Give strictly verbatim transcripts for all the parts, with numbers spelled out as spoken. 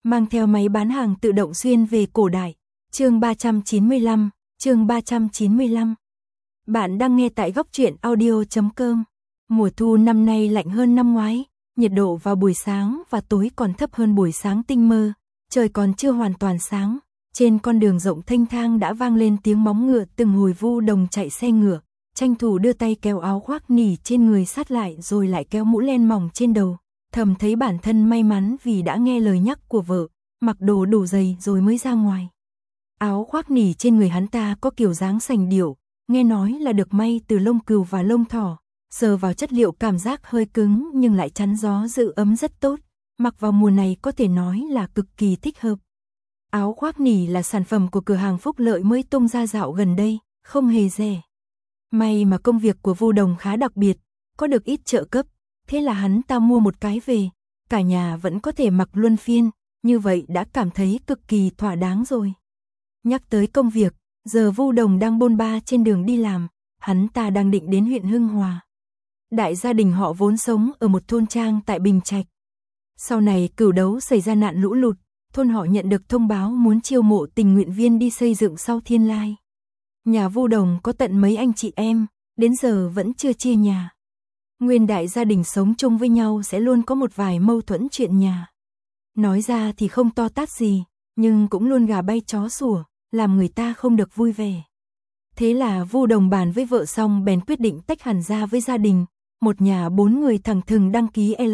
mang theo máy bán hàng tự động xuyên về cổ đại. Chương ba trăm chín mươi lăm, chương ba trăm chín mươi lăm. Bạn đang nghe tại góc truyện audio chấm com. Mùa thu năm nay lạnh hơn năm ngoái, nhiệt độ vào buổi sáng và tối còn thấp hơn buổi sáng tinh mơ, trời còn chưa hoàn toàn sáng. Trên con đường rộng thênh thang đã vang lên tiếng móng ngựa từng hồi Vu Đồng chạy xe ngựa, tranh thủ đưa tay kéo áo khoác nỉ trên người sát lại rồi lại kéo mũ len mỏng trên đầu. Thầm thấy bản thân may mắn vì đã nghe lời nhắc của vợ, mặc đồ đủ dày rồi mới ra ngoài. Áo khoác nỉ trên người hắn ta có kiểu dáng sành điệu, nghe nói là được may từ lông cừu và lông thỏ, sờ vào chất liệu cảm giác hơi cứng nhưng lại chắn gió giữ ấm rất tốt, mặc vào mùa này có thể nói là cực kỳ thích hợp. Áo khoác nỉ là sản phẩm của cửa hàng Phúc Lợi mới tung ra dạo gần đây, không hề rẻ. May mà công việc của Vu Đồng khá đặc biệt, có được ít trợ cấp, thế là hắn ta mua một cái về, cả nhà vẫn có thể mặc luân phiên, như vậy đã cảm thấy cực kỳ thỏa đáng rồi. Nhắc tới công việc, giờ Vu Đồng đang bôn ba trên đường đi làm, hắn ta đang định đến huyện Hưng Hòa. Đại gia đình họ vốn sống ở một thôn trang tại Bình Trạch. Sau này Cửu Đấu xảy ra nạn lũ lụt, thôn họ nhận được thông báo muốn chiêu mộ tình nguyện viên đi xây dựng sau thiên lai. Nhà Vu Đồng có tận mấy anh chị em, đến giờ vẫn chưa chia nhà. Nguyên đại gia đình sống chung với nhau sẽ luôn có một vài mâu thuẫn chuyện nhà. Nói ra thì không to tát gì, nhưng cũng luôn gà bay chó sủa, làm người ta không được vui vẻ. Thế là Vu Đồng bàn với vợ xong bèn quyết định tách hẳn ra với gia đình, một nhà bốn người thẳng thừng đăng ký L,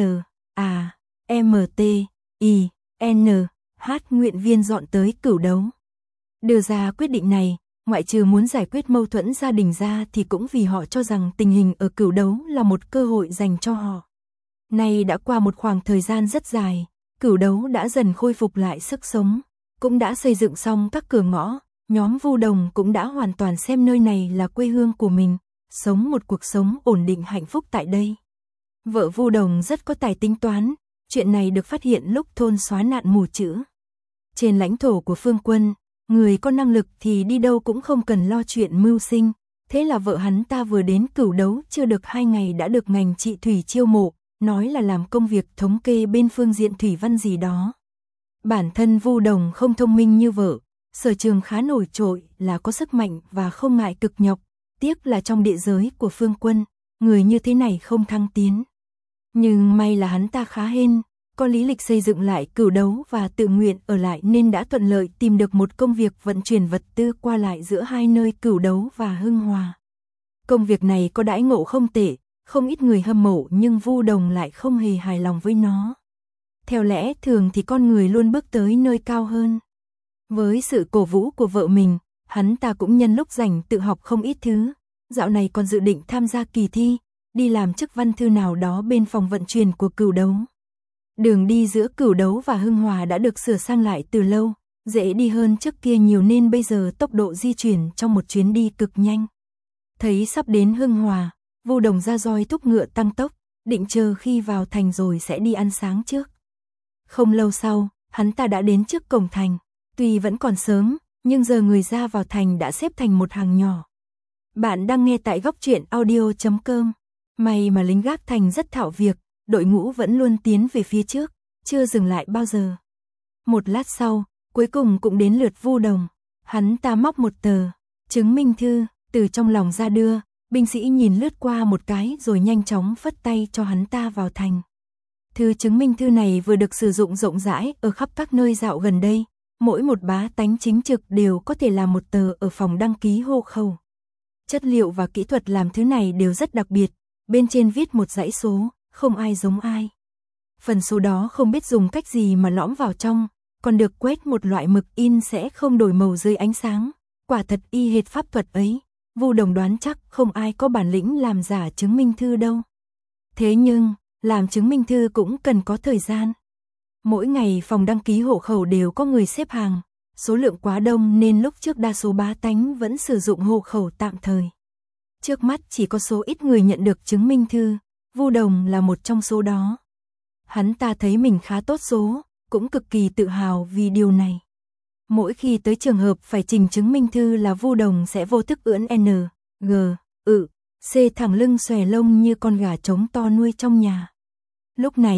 A, M, T, I, N, H nguyện viên dọn tới Cửu Đấu. Đưa ra quyết định này, ngoại trừ muốn giải quyết mâu thuẫn gia đình ra thì cũng vì họ cho rằng tình hình ở Cửu Đấu là một cơ hội dành cho họ. Nay đã qua một khoảng thời gian rất dài, Cửu Đấu đã dần khôi phục lại sức sống, cũng đã xây dựng xong các cửa ngõ, nhóm Vu Đồng cũng đã hoàn toàn xem nơi này là quê hương của mình, sống một cuộc sống ổn định hạnh phúc tại đây. Vợ Vu Đồng rất có tài tính toán, chuyện này được phát hiện lúc thôn xóa nạn mù chữ. Trên lãnh thổ của Phương Quân, người có năng lực thì đi đâu cũng không cần lo chuyện mưu sinh, thế là vợ hắn ta vừa đến Cửu Đấu chưa được hai ngày đã được ngành trị thủy chiêu mộ, nói là làm công việc thống kê bên phương diện thủy văn gì đó. Bản thân Vu Đồng không thông minh như vợ, sở trường khá nổi trội là có sức mạnh và không ngại cực nhọc, tiếc là trong địa giới của Phương Quân, người như thế này không thăng tiến. Nhưng may là hắn ta khá hên, có lý lịch xây dựng lại Cửu Đấu và tự nguyện ở lại nên đã thuận lợi tìm được một công việc vận chuyển vật tư qua lại giữa hai nơi Cửu Đấu và Hưng Hòa. Công việc này có đãi ngộ không tệ, không ít người hâm mộ nhưng Vu Đồng lại không hề hài lòng với nó. Theo lẽ thường thì con người luôn bước tới nơi cao hơn. Với sự cổ vũ của vợ mình, hắn ta cũng nhân lúc rảnh tự học không ít thứ, dạo này còn dự định tham gia kỳ thi, đi làm chức văn thư nào đó bên phòng vận chuyển của Cửu Đấu. Đường đi giữa Cửu Đấu và Hưng Hòa đã được sửa sang lại từ lâu, dễ đi hơn trước kia nhiều nên bây giờ tốc độ di chuyển trong một chuyến đi cực nhanh. Thấy sắp đến Hưng Hòa, Vu Đồng ra roi thúc ngựa tăng tốc, định chờ khi vào thành rồi sẽ đi ăn sáng trước. Không lâu sau, hắn ta đã đến trước cổng thành, tuy vẫn còn sớm, nhưng giờ người ra vào thành đã xếp thành một hàng nhỏ. Bạn đang nghe tại góc truyện audio chấm com. May mà lính gác thành rất thạo việc, đội ngũ vẫn luôn tiến về phía trước, chưa dừng lại bao giờ. Một lát sau, cuối cùng cũng đến lượt Vu Đồng, hắn ta móc một tờ chứng minh thư từ trong lòng ra đưa, binh sĩ nhìn lướt qua một cái rồi nhanh chóng phất tay cho hắn ta vào thành. Thư chứng minh thư này vừa được sử dụng rộng rãi ở khắp các nơi dạo gần đây, mỗi một bá tánh chính trực đều có thể làm một tờ ở phòng đăng ký hộ khẩu. Chất liệu và kỹ thuật làm thứ này đều rất đặc biệt, bên trên viết một dãy số, không ai giống ai. Phần số đó không biết dùng cách gì mà lõm vào trong, còn được quét một loại mực in sẽ không đổi màu dưới ánh sáng, quả thật y hệt pháp thuật ấy. Vu Đồng đoán chắc không ai có bản lĩnh làm giả chứng minh thư đâu. Thế nhưng, làm chứng minh thư cũng cần có thời gian. Mỗi ngày phòng đăng ký hộ khẩu đều có người xếp hàng, số lượng quá đông nên lúc trước đa số bá tánh vẫn sử dụng hộ khẩu tạm thời. Trước mắt chỉ có số ít người nhận được chứng minh thư, Vu Đồng là một trong số đó. Hắn ta thấy mình khá tốt số, cũng cực kỳ tự hào vì điều này. Mỗi khi tới trường hợp phải trình chứng minh thư là Vu Đồng sẽ vô thức ưỡn N, G, ự, C thẳng lưng xòe lông như con gà trống to nuôi trong nhà. Lúc này,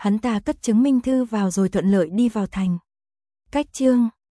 hắn ta cất chứng minh thư vào rồi thuận lợi đi vào thành. Cách chương